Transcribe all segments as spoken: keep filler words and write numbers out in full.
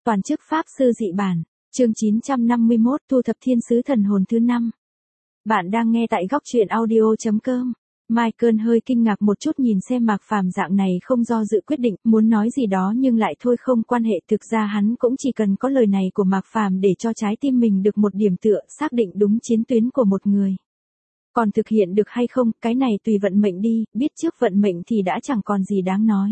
Toàn chức Pháp Sư dị bản, chương chín trăm năm mươi mốt thu thập thiên sứ thần hồn thứ năm. Bạn đang nghe tại góc truyện audio chấm com. Michael hơi kinh ngạc một chút nhìn xem Mạc Phàm dạng này không do dự quyết định, muốn nói gì đó nhưng lại thôi không quan hệ, thực ra hắn cũng chỉ cần có lời này của Mạc Phàm để cho trái tim mình được một điểm tựa, xác định đúng chiến tuyến của một người. Còn thực hiện được hay không, cái này tùy vận mệnh đi, biết trước vận mệnh thì đã chẳng còn gì đáng nói.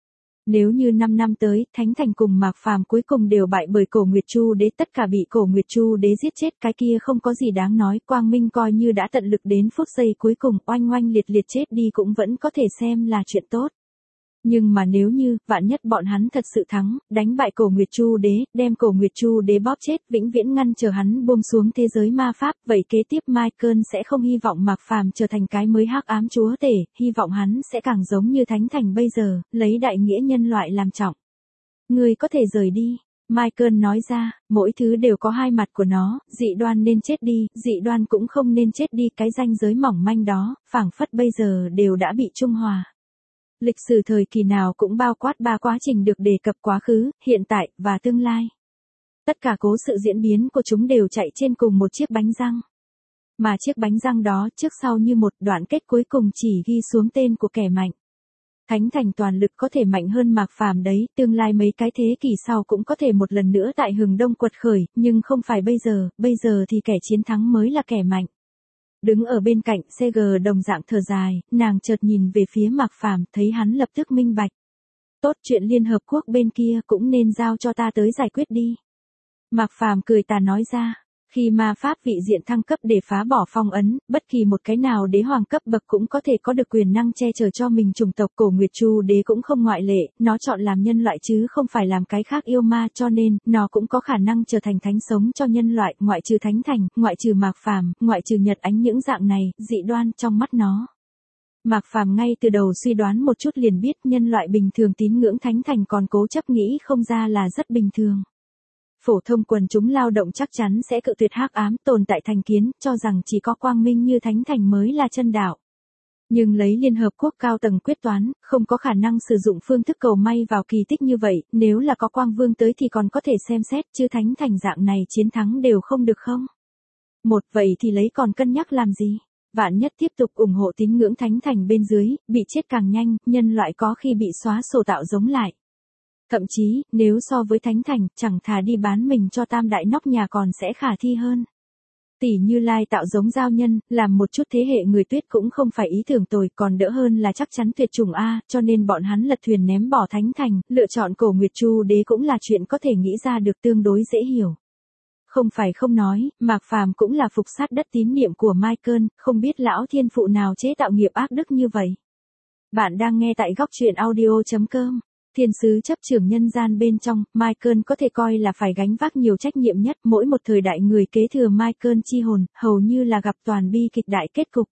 Nếu như năm năm tới, Thánh Thành cùng Mạc Phàm cuối cùng đều bại bởi Cổ Nguyệt Chu Đế, tất cả bị Cổ Nguyệt Chu Đế giết chết, cái kia không có gì đáng nói, Quang Minh coi như đã tận lực đến phút giây cuối cùng, oanh oanh liệt liệt chết đi cũng vẫn có thể xem là chuyện tốt. Nhưng mà nếu như, vạn nhất bọn hắn thật sự thắng, đánh bại Cổ Nguyệt Chu Đế, đem Cổ Nguyệt Chu Đế bóp chết, vĩnh viễn ngăn chờ hắn buông xuống thế giới ma pháp, vậy kế tiếp Michael sẽ không hy vọng Mạc Phàm trở thành cái mới hắc ám chúa tể, hy vọng hắn sẽ càng giống như Thánh Thành bây giờ, lấy đại nghĩa nhân loại làm trọng. Ngươi có thể rời đi. Michael nói ra, mỗi thứ đều có hai mặt của nó, dị đoan nên chết đi, dị đoan cũng không nên chết đi, cái ranh giới mỏng manh đó, phảng phất bây giờ đều đã bị trung hòa. Lịch sử thời kỳ nào cũng bao quát ba quá trình được đề cập quá khứ, hiện tại, và tương lai. Tất cả cố sự diễn biến của chúng đều chạy trên cùng một chiếc bánh răng. Mà chiếc bánh răng đó trước sau như một đoạn kết cuối cùng chỉ ghi xuống tên của kẻ mạnh. Thánh Thành toàn lực có thể mạnh hơn Mạc Phàm đấy, tương lai mấy cái thế kỷ sau cũng có thể một lần nữa tại Hừng Đông quật khởi, nhưng không phải bây giờ, bây giờ thì kẻ chiến thắng mới là kẻ mạnh. Đứng ở bên cạnh, xê giê đồng dạng thở dài, nàng chợt nhìn về phía Mạc Phàm, thấy hắn lập tức minh bạch. Tốt, chuyện Liên Hợp Quốc bên kia cũng nên giao cho ta tới giải quyết đi. Mạc Phàm cười tà nói ra, khi ma pháp vị diện thăng cấp để phá bỏ phong ấn, bất kỳ một cái nào đế hoàng cấp bậc cũng có thể có được quyền năng che chở cho mình chủng tộc. Cổ Nguyệt Chu Đế cũng không ngoại lệ, nó chọn làm nhân loại chứ không phải làm cái khác yêu ma, cho nên, nó cũng có khả năng trở thành thánh sống cho nhân loại, ngoại trừ Thánh Thành, ngoại trừ Mạc Phàm, ngoại trừ Nhật Ánh, những dạng này, dị đoan trong mắt nó. Mạc Phàm ngay từ đầu suy đoán một chút liền biết nhân loại bình thường tín ngưỡng Thánh Thành còn cố chấp nghĩ không ra là rất bình thường. Phổ thông quần chúng lao động chắc chắn sẽ cự tuyệt hắc ám, tồn tại thành kiến, cho rằng chỉ có quang minh như Thánh Thành mới là chân đạo. Nhưng lấy Liên Hợp Quốc cao tầng quyết toán, không có khả năng sử dụng phương thức cầu may vào kỳ tích như vậy, nếu là có Quang Vương tới thì còn có thể xem xét, chứ Thánh Thành dạng này chiến thắng đều không được không? Một, vậy thì lấy còn cân nhắc làm gì? Vạn nhất tiếp tục ủng hộ tín ngưỡng Thánh Thành bên dưới, bị chết càng nhanh, nhân loại có khi bị xóa sổ tạo giống lại. Thậm chí, nếu so với Thánh Thành, chẳng thà đi bán mình cho tam đại nóc nhà còn sẽ khả thi hơn. Tỷ Như Lai tạo giống giao nhân, làm một chút thế hệ người tuyết cũng không phải ý tưởng tồi, còn đỡ hơn là chắc chắn tuyệt chủng A, cho nên bọn hắn lật thuyền ném bỏ Thánh Thành, lựa chọn Cổ Nguyệt Chu Đế cũng là chuyện có thể nghĩ ra được, tương đối dễ hiểu. Không phải không nói, Mạc Phàm cũng là phục sát đất tín niệm của Michael, không biết lão thiên phụ nào chế tạo nghiệp ác đức như vậy. Bạn đang nghe tại góc truyện audio chấm com. Thiên sứ chấp trưởng nhân gian bên trong, Michael có thể coi là phải gánh vác nhiều trách nhiệm nhất, mỗi một thời đại người kế thừa Michael chi hồn, hầu như là gặp toàn bi kịch đại kết cục.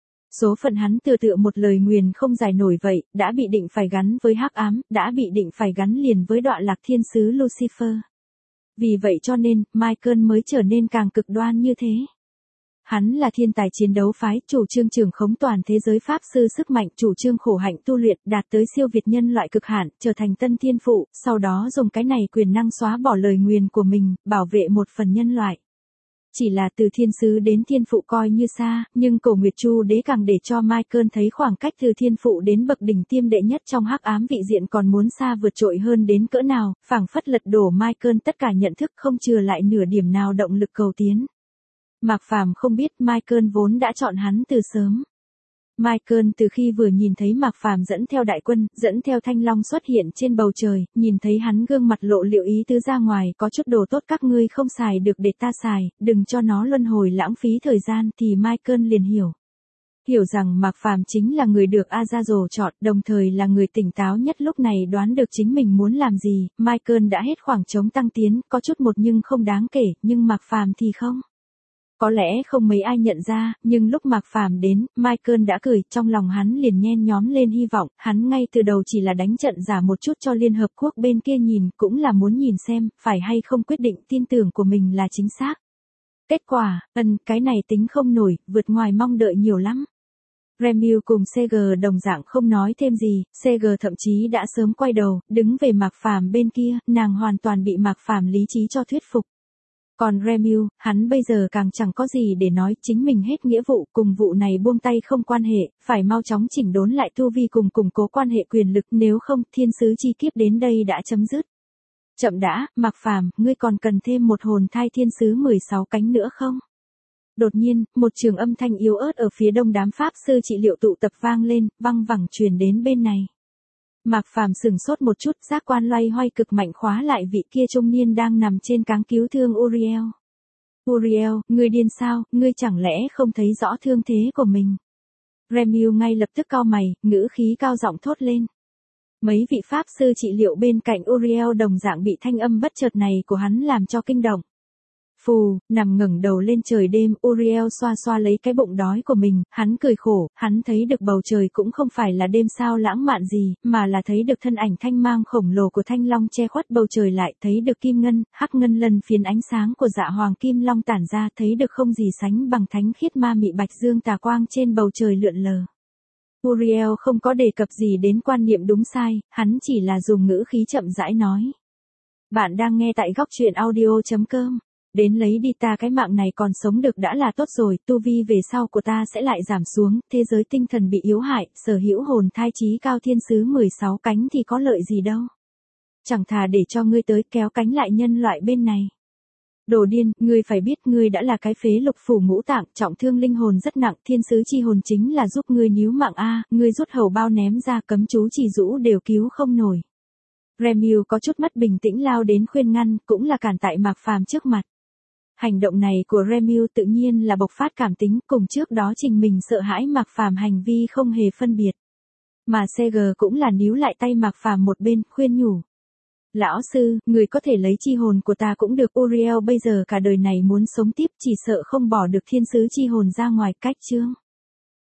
Số phận hắn tựa tựa một lời nguyền không giải nổi vậy, đã bị định phải gắn với hắc ám, đã bị định phải gắn liền với đọa lạc thiên sứ Lucifer. Vì vậy cho nên, Michael mới trở nên càng cực đoan như thế. Hắn là thiên tài chiến đấu phái, chủ trương trưởng khống toàn thế giới pháp sư sức mạnh, chủ trương khổ hạnh tu luyện, đạt tới siêu việt nhân loại cực hạn, trở thành tân thiên phụ, sau đó dùng cái này quyền năng xóa bỏ lời nguyền của mình, bảo vệ một phần nhân loại. Chỉ là từ thiên sứ đến thiên phụ coi như xa, nhưng Cổ Nguyệt Chu Đế càng để cho Michael thấy khoảng cách từ thiên phụ đến bậc đỉnh tiêm đệ nhất trong hắc ám vị diện còn muốn xa vượt trội hơn đến cỡ nào, phảng phất lật đổ Michael tất cả nhận thức, không chừa lại nửa điểm nào động lực cầu tiến. Mạc Phàm không biết Michael vốn đã chọn hắn từ sớm. Michael từ khi vừa nhìn thấy Mạc Phàm dẫn theo đại quân, dẫn theo thanh long xuất hiện trên bầu trời, nhìn thấy hắn gương mặt lộ liễu ý tứ ra ngoài, có chút đồ tốt các ngươi không xài được để ta xài, đừng cho nó luân hồi lãng phí thời gian, thì Michael liền hiểu. Hiểu rằng Mạc Phàm chính là người được Azazel chọn, đồng thời là người tỉnh táo nhất lúc này đoán được chính mình muốn làm gì. Michael đã hết khoảng trống tăng tiến, có chút một nhưng không đáng kể, nhưng Mạc Phàm thì không. Có lẽ không mấy ai nhận ra, nhưng lúc Mạc Phàm đến, Michael đã cười, trong lòng hắn liền nhen nhóm lên hy vọng, hắn ngay từ đầu chỉ là đánh trận giả một chút cho Liên Hợp Quốc bên kia nhìn, cũng là muốn nhìn xem, phải hay không quyết định tin tưởng của mình là chính xác. Kết quả, ân, cái này tính không nổi, vượt ngoài mong đợi nhiều lắm. Remiu cùng xê giê đồng dạng không nói thêm gì, xê giê thậm chí đã sớm quay đầu, đứng về Mạc Phàm bên kia, nàng hoàn toàn bị Mạc Phàm lý trí cho thuyết phục. Còn Remiu, hắn bây giờ càng chẳng có gì để nói, chính mình hết nghĩa vụ, cùng vụ này buông tay không quan hệ, phải mau chóng chỉnh đốn lại tu vi cùng củng cố quan hệ quyền lực, nếu không, thiên sứ chi kiếp đến đây đã chấm dứt. Chậm đã, Mạc Phàm, ngươi còn cần thêm một hồn thai thiên sứ mười sáu cánh nữa không? Đột nhiên, một trường âm thanh yếu ớt ở phía đông đám pháp sư trị liệu tụ tập vang lên, văng vẳng truyền đến bên này. Mạc Phàm sửng sốt một chút, giác quan loay hoay cực mạnh khóa lại vị kia trung niên đang nằm trên cáng cứu thương Uriel. Uriel, ngươi điên sao, ngươi chẳng lẽ không thấy rõ thương thế của mình? Remiu ngay lập tức cau mày, ngữ khí cao giọng thốt lên. Mấy vị pháp sư trị liệu bên cạnh Uriel đồng dạng bị thanh âm bất chợt này của hắn làm cho kinh động. Phù, nằm ngẩng đầu lên trời đêm, Uriel xoa xoa lấy cái bụng đói của mình, hắn cười khổ, hắn thấy được bầu trời cũng không phải là đêm sao lãng mạn gì, mà là thấy được thân ảnh thanh mang khổng lồ của thanh long che khuất bầu trời lại, thấy được kim ngân, hắc ngân lân phiến ánh sáng của dạ hoàng kim long tản ra, thấy được không gì sánh bằng thánh khiết ma mị bạch dương tà quang trên bầu trời lượn lờ. Uriel không có đề cập gì đến quan niệm đúng sai, hắn chỉ là dùng ngữ khí chậm rãi nói. Bạn đang nghe tại góc truyện audio chấm com. Đến lấy đi, ta cái mạng này còn sống được đã là tốt rồi, tu vi về sau của ta sẽ lại giảm xuống, thế giới tinh thần bị yếu hại, sở hữu hồn thai chí cao thiên sứ mười sáu cánh thì có lợi gì đâu. Chẳng thà để cho ngươi tới kéo cánh lại nhân loại bên này. Đồ điên, ngươi phải biết ngươi đã là cái phế lục phủ ngũ tạng, trọng thương linh hồn rất nặng, thiên sứ chi hồn chính là giúp ngươi níu mạng a, ngươi rút hầu bao ném ra cấm chú chỉ rũ đều cứu không nổi. Remiu có chút mất bình tĩnh lao đến khuyên ngăn, cũng là cản tại Mạc Phàm trước mặt. Hành động này của Remiu tự nhiên là bộc phát cảm tính, cùng trước đó trình mình sợ hãi Mạc Phàm hành vi không hề phân biệt. Mà xê giê cũng là níu lại tay Mạc Phàm một bên, khuyên nhủ. Lão sư, người có thể lấy chi hồn của ta cũng được, Uriel bây giờ cả đời này muốn sống tiếp, chỉ sợ không bỏ được thiên sứ chi hồn ra ngoài cách chương.